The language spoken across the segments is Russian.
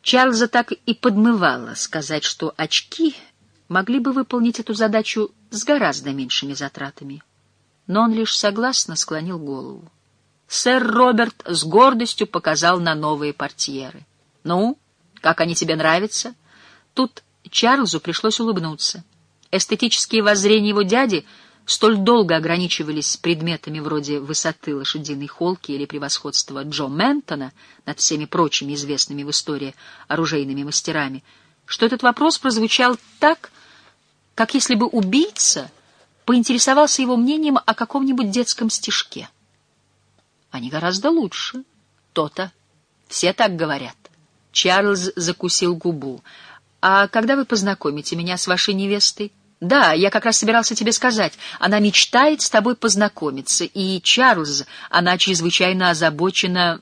Чарльза так и подмывало сказать, что очки могли бы выполнить эту задачу с гораздо меньшими затратами. Но он лишь согласно склонил голову. Сэр Роберт с гордостью показал на новые портьеры. «Ну, как они тебе нравятся?» Тут Чарльзу пришлось улыбнуться. Эстетические воззрения его дяди столь долго ограничивались предметами вроде высоты лошадиной холки или превосходства Джо Ментона над всеми прочими известными в истории оружейными мастерами, что этот вопрос прозвучал так, как если бы убийца поинтересовался его мнением о каком-нибудь детском стишке. Они гораздо лучше. То-то. Все так говорят. Чарльз закусил губу. «А когда вы познакомите меня с вашей невестой?» «Да, я как раз собирался тебе сказать. Она мечтает с тобой познакомиться. И, Чарльз, она чрезвычайно озабочена...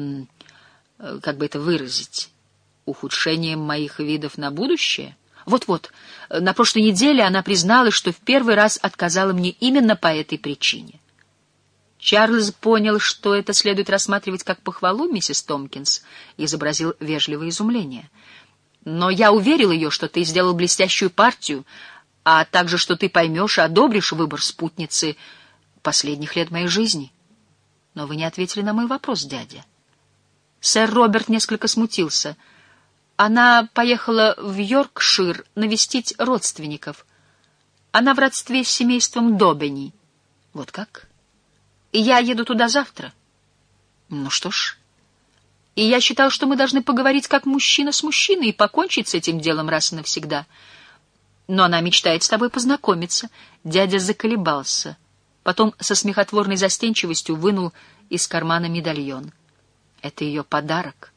как бы это выразить? Ухудшением моих видов на будущее? Вот-вот. На прошлой неделе она призналась, что в первый раз отказала мне именно по этой причине». Чарльз понял, что это следует рассматривать как похвалу, миссис Томпкинс, и изобразил вежливое изумление. «Но я уверил ее, что ты сделал блестящую партию, а также, что ты поймешь и одобришь выбор спутницы последних лет моей жизни. Но вы не ответили на мой вопрос, дядя». Сэр Роберт несколько смутился. «Она поехала в Йоркшир навестить родственников. Она в родстве с семейством Добени». «Вот как? И я еду туда завтра». «Ну что ж. И я считал, что мы должны поговорить как мужчина с мужчиной и покончить с этим делом раз и навсегда. Но она мечтает с тобой познакомиться». Дядя заколебался. Потом со смехотворной застенчивостью вынул из кармана медальон. «Это ее подарок».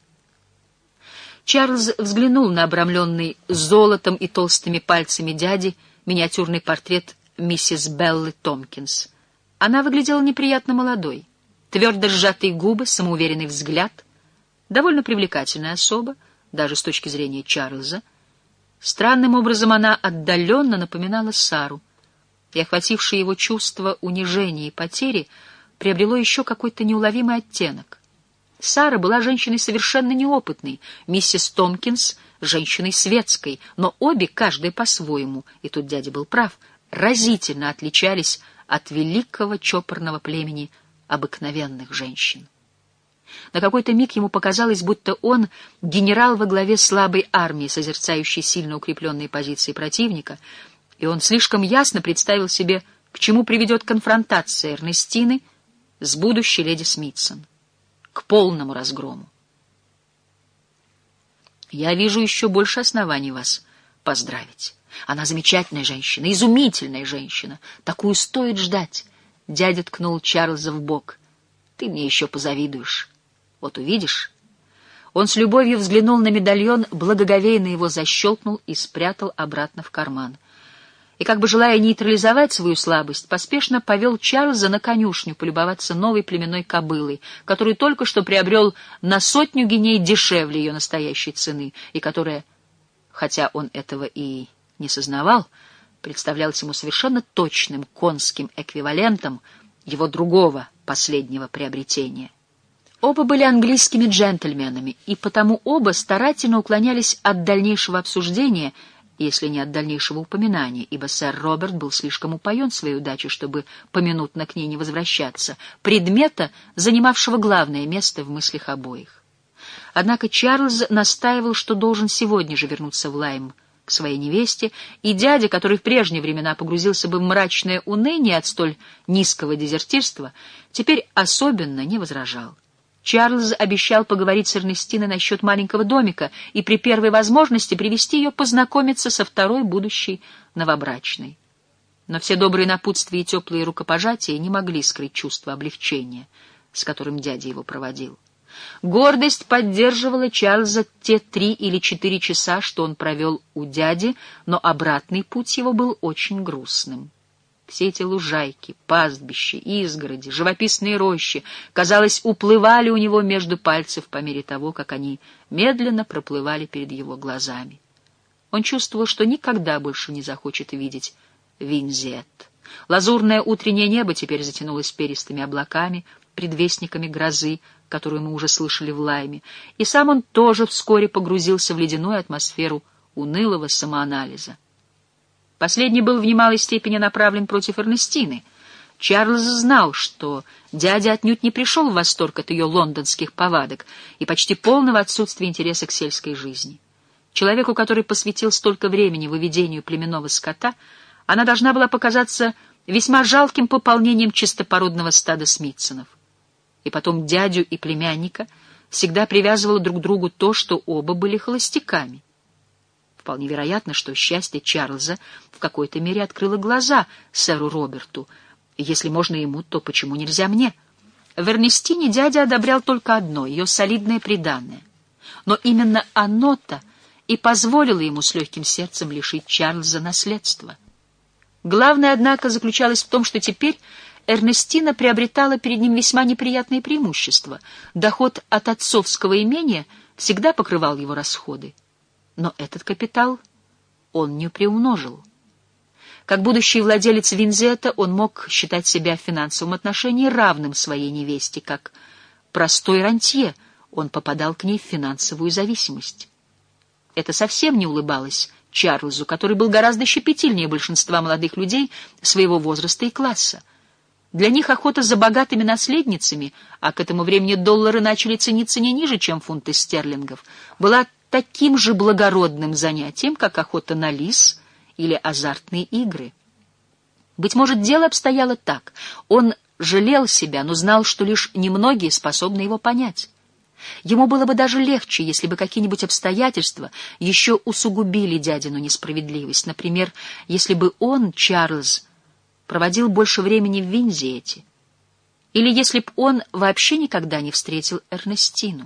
Чарльз взглянул на обрамленный золотом и толстыми пальцами дяди миниатюрный портрет миссис Беллы Томпкинс. Она выглядела неприятно молодой. Твердо сжатые губы, самоуверенный взгляд. Довольно привлекательная особа, даже с точки зрения Чарльза. Странным образом она отдаленно напоминала Сару, и охватившее его чувство унижения и потери приобрело еще какой-то неуловимый оттенок. Сара была женщиной совершенно неопытной, миссис Томпкинс — женщиной светской, но обе, каждая по-своему, и тут дядя был прав, разительно отличались от великого чопорного племени обыкновенных женщин. На какой-то миг ему показалось, будто он — генерал во главе слабой армии, созерцающей сильно укрепленные позиции противника, и он слишком ясно представил себе, к чему приведет конфронтация Эрнестины с будущей леди Смитсон. К полному разгрому. «Я вижу еще больше оснований вас поздравить. Она замечательная женщина, изумительная женщина. Такую стоит ждать». Дядя ткнул Чарльза в бок. «Ты мне еще позавидуешь. Вот увидишь». Он с любовью взглянул на медальон, благоговейно его защелкнул и спрятал обратно в карман. И, как бы желая нейтрализовать свою слабость, поспешно повел Чарльза на конюшню полюбоваться новой племенной кобылой, которую только что приобрел на 100 гиней дешевле ее настоящей цены, и которая, хотя он этого и не сознавал, представлялась ему совершенно точным конским эквивалентом его другого последнего приобретения. Оба были английскими джентльменами, и потому оба старательно уклонялись от дальнейшего обсуждения, если не от дальнейшего упоминания, ибо сэр Роберт был слишком упоен своей удачей, чтобы поминутно к ней не возвращаться, предмета, занимавшего главное место в мыслях обоих. Однако Чарльз настаивал, что должен сегодня же вернуться в Лайм к своей невесте, и дядя, который в прежние времена погрузился бы в мрачное уныние от столь низкого дезертирства, теперь особенно не возражал. Чарльз обещал поговорить с Эрнестиной насчет маленького домика и при первой возможности привести ее познакомиться со второй будущей новобрачной. Но все добрые напутствия и теплые рукопожатия не могли скрыть чувство облегчения, с которым дядя его проводил. Гордость поддерживала Чарльза те 3 или 4 часа, что он провел у дяди, но обратный путь его был очень грустным. Все эти лужайки, пастбища, изгороди, живописные рощи, казалось, уплывали у него между пальцев по мере того, как они медленно проплывали перед его глазами. Он чувствовал, что никогда больше не захочет видеть Винзет. Лазурное утреннее небо теперь затянулось перистыми облаками, предвестниками грозы, которую мы уже слышали в Лайме, и сам он тоже вскоре погрузился в ледяную атмосферу унылого самоанализа. Последний был в немалой степени направлен против Эрнестины. Чарльз знал, что дядя отнюдь не пришел в восторг от ее лондонских повадок и почти полного отсутствия интереса к сельской жизни. Человеку, который посвятил столько времени выведению племенного скота, она должна была показаться весьма жалким пополнением чистопородного стада Смитсонов. И потом дядю и племянника всегда привязывало друг к другу то, что оба были холостяками. Вполне вероятно, что счастье Чарльза в какой-то мере открыло глаза сэру Роберту. Если можно ему, то почему нельзя мне? В Эрнестине дядя одобрял только одно — ее солидное приданое. Но именно оно-то и позволило ему с легким сердцем лишить Чарльза наследства. Главное, однако, заключалось в том, что теперь Эрнестина приобретала перед ним весьма неприятные преимущества. Доход от отцовского имения всегда покрывал его расходы. Но этот капитал он не приумножил. Как будущий владелец Винзета он мог считать себя в финансовом отношении равным своей невесте, как простой рантье он попадал к ней в финансовую зависимость. Это совсем не улыбалось Чарльзу, который был гораздо щепетильнее большинства молодых людей своего возраста и класса. Для них охота за богатыми наследницами, а к этому времени доллары начали цениться не ниже, чем фунты стерлингов, была таким же благородным занятием, как охота на лис или азартные игры. Быть может, дело обстояло так. Он жалел себя, но знал, что лишь немногие способны его понять. Ему было бы даже легче, если бы какие-нибудь обстоятельства еще усугубили дядину несправедливость. Например, если бы он, Чарльз, проводил больше времени в Винзете, или если б он вообще никогда не встретил Эрнестину.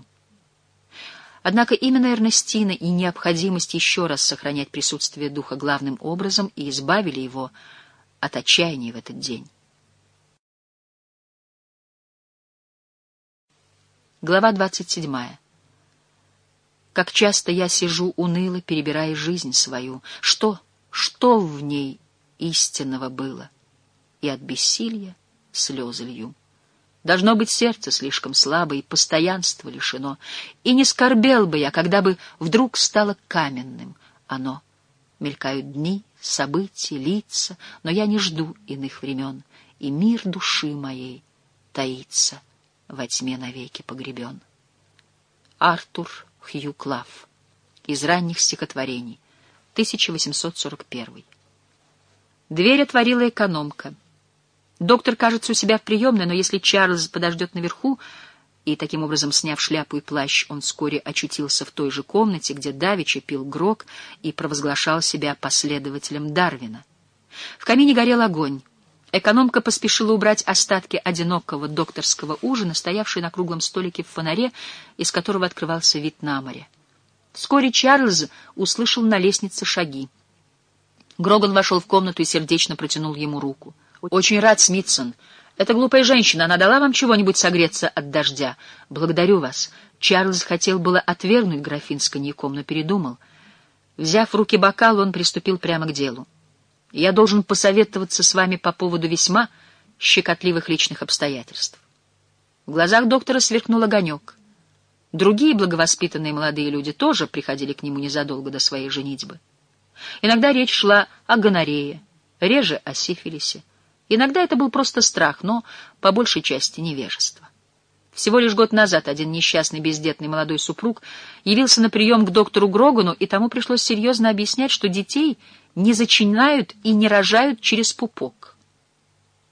Однако именно Эрнестина и необходимость еще раз сохранять присутствие духа главным образом и избавили его от отчаяния в этот день. Глава 27. Как часто я сижу уныло, перебирая жизнь свою. Что в ней истинного было? И от бессилья слезы лью. Должно быть, сердце слишком слабо и постоянства лишено. И не скорбел бы я, когда бы вдруг стало каменным оно. Мелькают дни, события, лица, но я не жду иных времен, и мир души моей таится, во тьме навеки погребен. Артур Хью Клав. Из ранних стихотворений. 1841. Дверь отворила экономка. Доктор, кажется, у себя в приемной, но если Чарльз подождет наверху, и, таким образом, сняв шляпу и плащ, он вскоре очутился в той же комнате, где давеча пил грог и провозглашал себя последователем Дарвина. В камине горел огонь. Экономка поспешила убрать остатки одинокого докторского ужина, стоявший на круглом столике в фонаре, из которого открывался вид на море. Вскоре Чарльз услышал на лестнице шаги. Гроган вошел в комнату и сердечно протянул ему руку. «Очень рад, Смитсон. Эта глупая женщина, она дала вам чего-нибудь согреться от дождя? Благодарю вас». Чарльз хотел было отвергнуть графин с коньяком, но передумал. Взяв в руки бокал, он приступил прямо к делу. «Я должен посоветоваться с вами по поводу весьма щекотливых личных обстоятельств». В глазах доктора сверкнул огонек. Другие благовоспитанные молодые люди тоже приходили к нему незадолго до своей женитьбы. Иногда речь шла о гонорее, реже о сифилисе. Иногда это был просто страх, но по большей части невежество. Всего лишь год назад один несчастный бездетный молодой супруг явился на прием к доктору Грогану, и тому пришлось серьезно объяснять, что детей не зачинают и не рожают через пупок.